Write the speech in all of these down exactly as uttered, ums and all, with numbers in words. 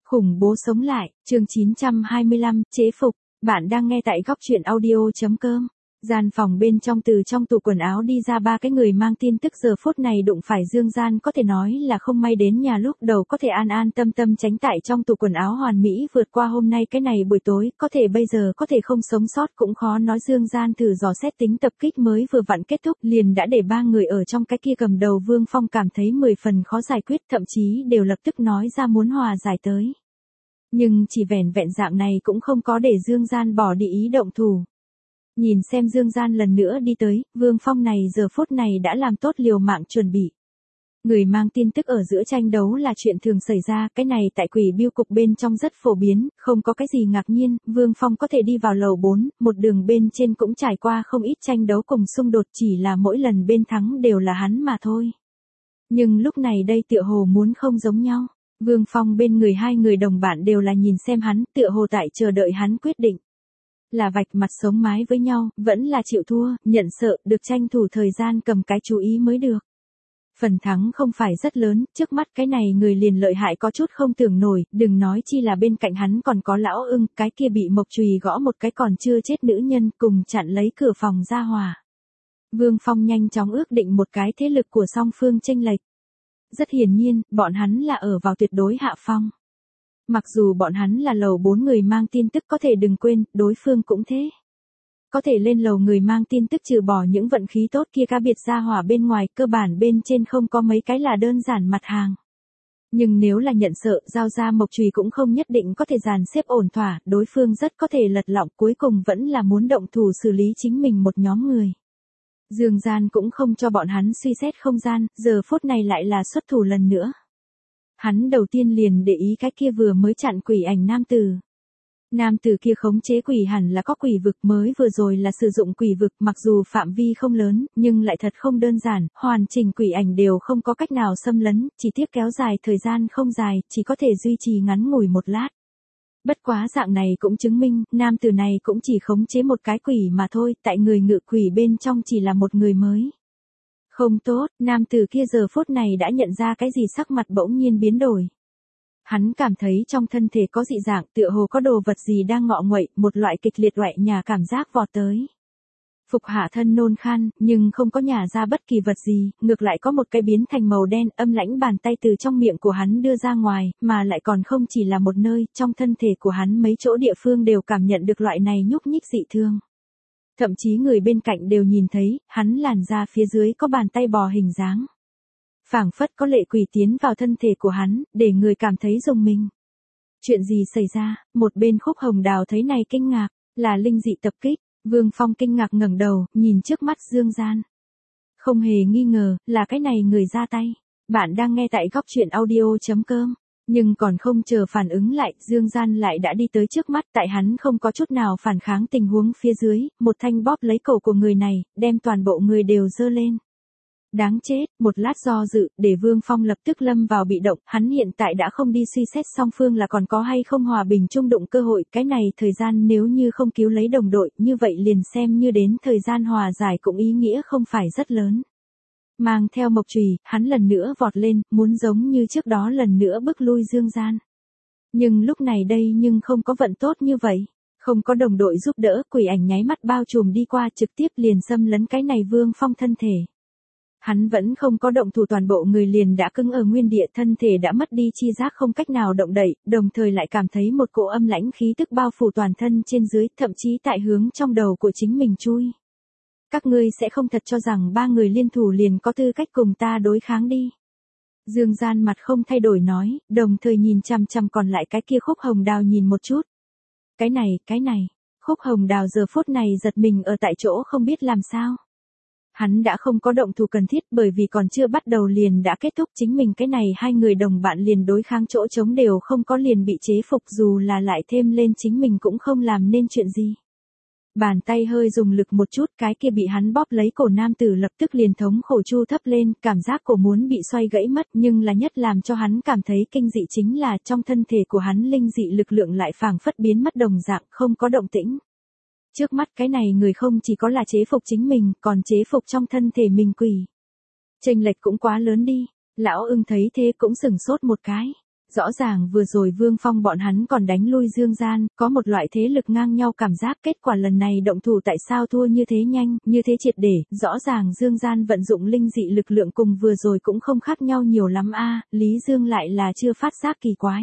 Khủng bố sống lại, chương chín trăm hai mươi lăm, chế phục. Bạn đang nghe tại góc truyện audio.com. Gian phòng bên trong, từ trong tủ quần áo đi ra ba cái người mang tin tức giờ phút này đụng phải Dương Gian, có thể nói là không may đến nhà lúc đầu có thể an an tâm tâm tránh tại trong tủ quần áo hoàn mỹ vượt qua hôm nay cái này buổi tối, có thể bây giờ có thể không sống sót cũng khó nói. Dương Gian thử dò xét tính tập kích mới vừa vặn kết thúc liền đã để ba người ở trong cái kia cầm đầu Vương Phong cảm thấy mười phần khó giải quyết, thậm chí đều lập tức nói ra muốn hòa giải tới. Nhưng chỉ vẻn vẹn dạng này cũng không có để Dương Gian bỏ đi ý động thủ. Nhìn xem Dương Gian lần nữa đi tới, Vương Phong này giờ phút này đã làm tốt liều mạng chuẩn bị. Người mang tin tức ở giữa tranh đấu là chuyện thường xảy ra, cái này tại Quỷ Bưu cục bên trong rất phổ biến, không có cái gì ngạc nhiên. Vương Phong có thể đi vào lầu bốn, một đường bên trên cũng trải qua không ít tranh đấu cùng xung đột, chỉ là mỗi lần bên thắng đều là hắn mà thôi. Nhưng lúc này đây tựa hồ muốn không giống nhau. Vương Phong bên người hai người đồng bạn đều là nhìn xem hắn, tựa hồ tại chờ đợi hắn quyết định. Là vạch mặt sống mái với nhau, vẫn là chịu thua, nhận sợ, được tranh thủ thời gian cầm cái chú ý mới được. Phần thắng không phải rất lớn, trước mắt cái này người liền lợi hại có chút không tưởng nổi, đừng nói chi là bên cạnh hắn còn có lão ưng, cái kia bị mộc chùy gõ một cái còn chưa chết nữ nhân cùng chặn lấy cửa phòng ra hòa. Vương Phong nhanh chóng ước định một cái thế lực của song phương chênh lệch. Rất hiển nhiên, bọn hắn là ở vào tuyệt đối hạ phong. Mặc dù bọn hắn là lầu bốn người mang tin tức, có thể đừng quên, đối phương cũng thế. Có thể lên lầu người mang tin tức trừ bỏ những vận khí tốt kia cá biệt ra hỏa bên ngoài, cơ bản bên trên không có mấy cái là đơn giản mặt hàng. Nhưng nếu là nhận sợ, giao ra mộc chùy cũng không nhất định có thể dàn xếp ổn thỏa, đối phương rất có thể lật lọng, cuối cùng vẫn là muốn động thủ xử lý chính mình một nhóm người. Dương Gian cũng không cho bọn hắn suy xét không gian, giờ phút này lại là xuất thủ lần nữa. Hắn đầu tiên liền để ý cái kia vừa mới chặn quỷ ảnh nam tử. Nam tử kia khống chế quỷ hẳn là có quỷ vực, mới vừa rồi là sử dụng quỷ vực, mặc dù phạm vi không lớn, nhưng lại thật không đơn giản, hoàn chỉnh quỷ ảnh đều không có cách nào xâm lấn, chỉ tiếc kéo dài thời gian không dài, chỉ có thể duy trì ngắn ngủi một lát. Bất quá dạng này cũng chứng minh, nam tử này cũng chỉ khống chế một cái quỷ mà thôi, tại người ngự quỷ bên trong chỉ là một người mới. Không tốt, nam tử kia giờ phút này đã nhận ra cái gì, sắc mặt bỗng nhiên biến đổi. Hắn cảm thấy trong thân thể có dị dạng, tựa hồ có đồ vật gì đang ngọ nguậy, một loại kịch liệt loại nhà cảm giác vọt tới. Phục hạ thân nôn khan, nhưng không có nhả ra bất kỳ vật gì, ngược lại có một cái biến thành màu đen, âm lãnh bàn tay từ trong miệng của hắn đưa ra ngoài, mà lại còn không chỉ là một nơi, trong thân thể của hắn mấy chỗ địa phương đều cảm nhận được loại này nhúc nhích dị thương. Thậm chí người bên cạnh đều nhìn thấy, hắn làn da phía dưới có bàn tay bò hình dáng. Phảng phất có lệ quỷ tiến vào thân thể của hắn, để người cảm thấy rùng mình. Chuyện gì xảy ra? Một bên Khúc Hồng Đào thấy này kinh ngạc, là linh dị tập kích. Vương Phong kinh ngạc ngẩng đầu, nhìn trước mắt Dương Gian. Không hề nghi ngờ, là cái này người ra tay. Bạn đang nghe tại góc truyện audio.com. Nhưng còn không chờ phản ứng lại, Dương Gian lại đã đi tới trước mắt, tại hắn không có chút nào phản kháng tình huống phía dưới, một thanh bóp lấy cổ của người này, đem toàn bộ người đều dơ lên. Đáng chết, một lát do dự, để Vương Phong lập tức lâm vào bị động, hắn hiện tại đã không đi suy xét song phương là còn có hay không hòa bình chung đụng cơ hội, cái này thời gian nếu như không cứu lấy đồng đội, như vậy liền xem như đến thời gian hòa giải cũng ý nghĩa không phải rất lớn. Mang theo mộc chùy, hắn lần nữa vọt lên, muốn giống như trước đó lần nữa bức lui Dương Gian. Nhưng lúc này đây nhưng không có vận tốt như vậy. Không có đồng đội giúp đỡ, quỷ ảnh nháy mắt bao trùm đi qua, trực tiếp liền xâm lấn cái này Vương Phong thân thể. Hắn vẫn không có động thủ, toàn bộ người liền đã cứng ở nguyên địa, thân thể đã mất đi chi giác, không cách nào động đậy, đồng thời lại cảm thấy một cỗ âm lãnh khí tức bao phủ toàn thân trên dưới, thậm chí tại hướng trong đầu của chính mình chui. Các ngươi sẽ không thật cho rằng ba người liên thủ liền có tư cách cùng ta đối kháng đi. Dương Gian mặt không thay đổi nói, đồng thời nhìn chằm chằm còn lại cái kia Khúc Hồng Đào nhìn một chút. Cái này, cái này, Khúc Hồng Đào giờ phút này giật mình ở tại chỗ không biết làm sao. Hắn đã không có động thủ cần thiết, bởi vì còn chưa bắt đầu liền đã kết thúc, chính mình cái này hai người đồng bạn liền đối kháng chỗ trống đều không có liền bị chế phục, dù là lại thêm lên chính mình cũng không làm nên chuyện gì. Bàn tay hơi dùng lực một chút, cái kia bị hắn bóp lấy cổ nam tử lập tức liền thống khổ chu thấp lên, cảm giác cổ muốn bị xoay gãy mất, nhưng là nhất làm cho hắn cảm thấy kinh dị chính là trong thân thể của hắn linh dị lực lượng lại phảng phất biến mất đồng dạng, không có động tĩnh. Trước mắt cái này người không chỉ có là chế phục chính mình, còn chế phục trong thân thể mình quỷ. Chênh lệch cũng quá lớn đi, lão ưng thấy thế cũng sửng sốt một cái. Rõ ràng vừa rồi Vương Phong bọn hắn còn đánh lui Dương Gian, có một loại thế lực ngang nhau cảm giác, kết quả lần này động thủ tại sao thua như thế nhanh, như thế triệt để, rõ ràng Dương Gian vận dụng linh dị lực lượng cùng vừa rồi cũng không khác nhau nhiều lắm a, Lý Dương lại là chưa phát giác kỳ quái.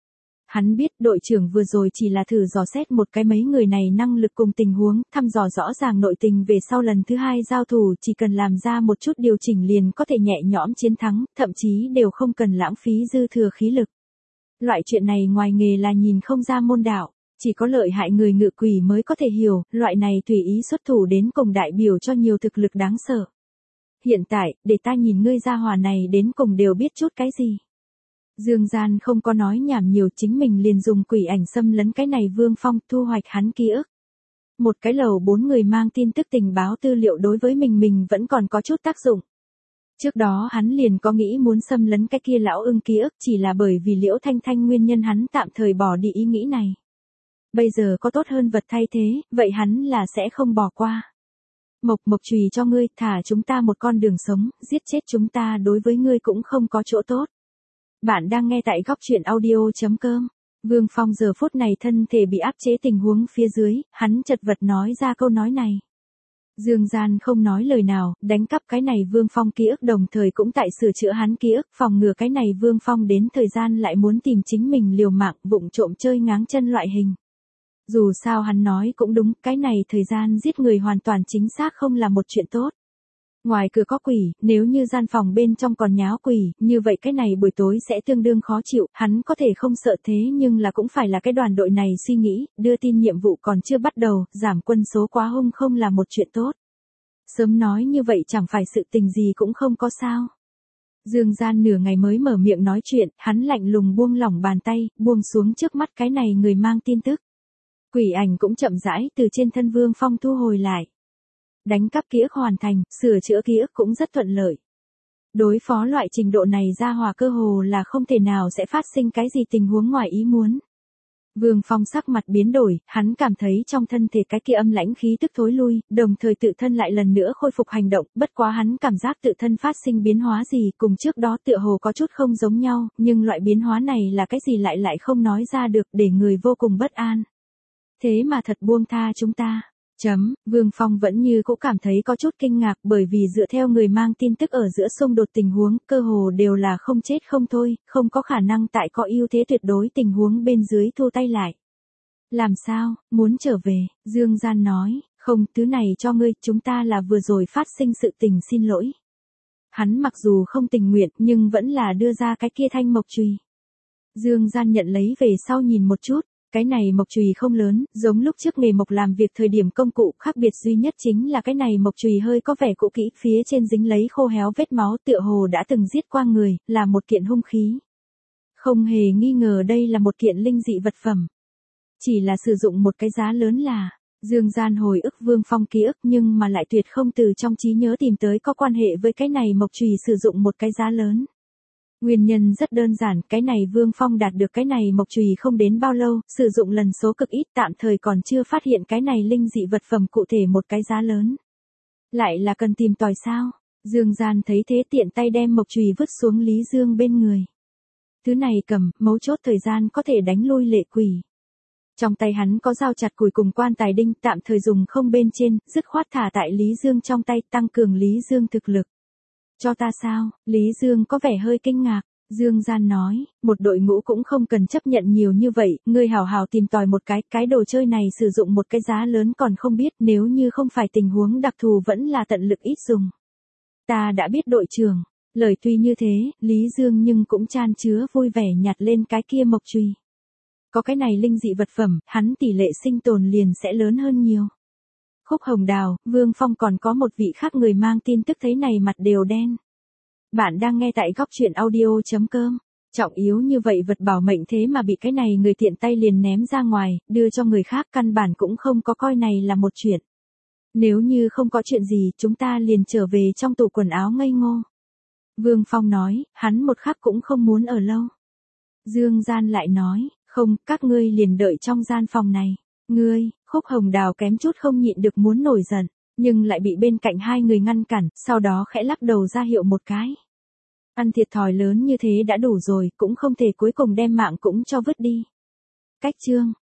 Hắn biết đội trưởng vừa rồi chỉ là thử dò xét một cái mấy người này năng lực cùng tình huống, thăm dò rõ ràng nội tình về sau lần thứ hai giao thủ chỉ cần làm ra một chút điều chỉnh liền có thể nhẹ nhõm chiến thắng, thậm chí đều không cần lãng phí dư thừa khí lực. Loại chuyện này ngoài nghề là nhìn không ra môn đạo, chỉ có lợi hại người ngự quỷ mới có thể hiểu, loại này tùy ý xuất thủ đến cùng đại biểu cho nhiều thực lực đáng sợ. Hiện tại, để ta nhìn ngươi gia hỏa này đến cùng đều biết chút cái gì. Dương Gian không có nói nhảm nhiều, chính mình liền dùng quỷ ảnh xâm lấn cái này Vương Phong, thu hoạch hắn ký ức. Một cái lầu bốn người mang tin tức tình báo tư liệu đối với mình mình vẫn còn có chút tác dụng. Trước đó hắn liền có nghĩ muốn xâm lấn cái kia lão ưng ký ức, chỉ là bởi vì Liễu Thanh Thanh nguyên nhân hắn tạm thời bỏ đi ý nghĩ này. Bây giờ có tốt hơn vật thay thế, vậy hắn là sẽ không bỏ qua. Mộc Mộc chùy cho ngươi, thả chúng ta một con đường sống, giết chết chúng ta đối với ngươi cũng không có chỗ tốt. Bạn đang nghe tại góc truyện audio.com. Vương Phong giờ phút này thân thể bị áp chế tình huống phía dưới, hắn chật vật nói ra câu nói này. Dương Gian không nói lời nào, đánh cắp cái này Vương Phong ký ức đồng thời cũng tại sửa chữa hắn ký ức, phòng ngừa cái này Vương Phong đến thời gian lại muốn tìm chính mình liều mạng vụng trộm chơi ngáng chân loại hình. Dù sao hắn nói cũng đúng, cái này thời gian giết người hoàn toàn chính xác không là một chuyện tốt. Ngoài cửa có quỷ, nếu như gian phòng bên trong còn nháo quỷ, như vậy cái này buổi tối sẽ tương đương khó chịu, hắn có thể không sợ thế nhưng là cũng phải là cái đoàn đội này suy nghĩ, đưa tin nhiệm vụ còn chưa bắt đầu, giảm quân số quá hung không là một chuyện tốt. Sớm nói như vậy chẳng phải sự tình gì cũng không có sao. Dương Gian nửa ngày mới mở miệng nói chuyện, hắn lạnh lùng buông lỏng bàn tay, buông xuống trước mắt cái này người mang tin tức. Quỷ ảnh cũng chậm rãi từ trên thân Vương Phong thu hồi lại. Đánh cắp ký ức hoàn thành, sửa chữa ký ức cũng rất thuận lợi. Đối phó loại trình độ này ra hòa cơ hồ là không thể nào sẽ phát sinh cái gì tình huống ngoài ý muốn. Vương Phong sắc mặt biến đổi, hắn cảm thấy trong thân thể cái kia âm lãnh khí tức thối lui, đồng thời tự thân lại lần nữa khôi phục hành động, bất quá hắn cảm giác tự thân phát sinh biến hóa gì cùng trước đó tựa hồ có chút không giống nhau, nhưng loại biến hóa này là cái gì lại lại không nói ra được để người vô cùng bất an. Thế mà thật buông tha chúng ta. Chấm, Vương Phong vẫn như cũng cảm thấy có chút kinh ngạc bởi vì dựa theo người mang tin tức ở giữa xung đột tình huống, cơ hồ đều là không chết không thôi, không có khả năng tại có ưu thế tuyệt đối tình huống bên dưới thu tay lại. Làm sao, muốn trở về, Dương Gian nói, không, thứ này cho ngươi, chúng ta là vừa rồi phát sinh sự tình xin lỗi. Hắn mặc dù không tình nguyện nhưng vẫn là đưa ra cái kia thanh mộc chùy. Dương Gian nhận lấy về sau nhìn một chút. Cái này mộc chùy không lớn, giống lúc trước nghề mộc làm việc thời điểm công cụ, khác biệt duy nhất chính là cái này mộc chùy hơi có vẻ cũ kỹ, phía trên dính lấy khô héo vết máu tựa hồ đã từng giết qua người, là một kiện hung khí. Không hề nghi ngờ đây là một kiện linh dị vật phẩm. Chỉ là sử dụng một cái giá lớn là, Dương Gian hồi ức Vương Phong ký ức nhưng mà lại tuyệt không từ trong trí nhớ tìm tới có quan hệ với cái này mộc chùy sử dụng một cái giá lớn. Nguyên nhân rất đơn giản, cái này Vương Phong đạt được cái này mộc chùy không đến bao lâu, sử dụng lần số cực ít tạm thời còn chưa phát hiện cái này linh dị vật phẩm cụ thể một cái giá lớn. Lại là cần tìm tòi sao? Dương Gian thấy thế tiện tay đem mộc chùy vứt xuống Lý Dương bên người. Thứ này cầm, mấu chốt thời gian có thể đánh lui lệ quỷ. Trong tay hắn có dao chặt củi cùng quan tài đinh tạm thời dùng không bên trên, dứt khoát thả tại Lý Dương trong tay tăng cường Lý Dương thực lực. Cho ta sao? Lý Dương có vẻ hơi kinh ngạc. Dương Gian nói, một đội ngũ cũng không cần chấp nhận nhiều như vậy, ngươi hào hào tìm tòi một cái, cái đồ chơi này sử dụng một cái giá lớn còn không biết, nếu như không phải tình huống đặc thù vẫn là tận lực ít dùng. Ta đã biết đội trưởng. Lời tuy như thế, Lý Dương nhưng cũng chan chứa vui vẻ nhặt lên cái kia mộc chùy. Có cái này linh dị vật phẩm, hắn tỷ lệ sinh tồn liền sẽ lớn hơn nhiều. Khúc Hồng Đào, Vương Phong còn có một vị khác người mang tin tức thấy này mặt đều đen. Bạn đang nghe tại góc truyện audio.com. Trọng yếu như vậy vật bảo mệnh thế mà bị cái này người tiện tay liền ném ra ngoài, đưa cho người khác căn bản cũng không có coi này là một chuyện. Nếu như không có chuyện gì chúng ta liền trở về trong tủ quần áo ngây ngô. Vương Phong nói, hắn một khắc cũng không muốn ở lâu. Dương Gian lại nói, không, các ngươi liền đợi trong gian phòng này. Ngươi, Khúc Hồng Đào kém chút không nhịn được muốn nổi giận, nhưng lại bị bên cạnh hai người ngăn cản, sau đó khẽ lắc đầu ra hiệu một cái. Ăn thiệt thòi lớn như thế đã đủ rồi, cũng không thể cuối cùng đem mạng cũng cho vứt đi. Cách chương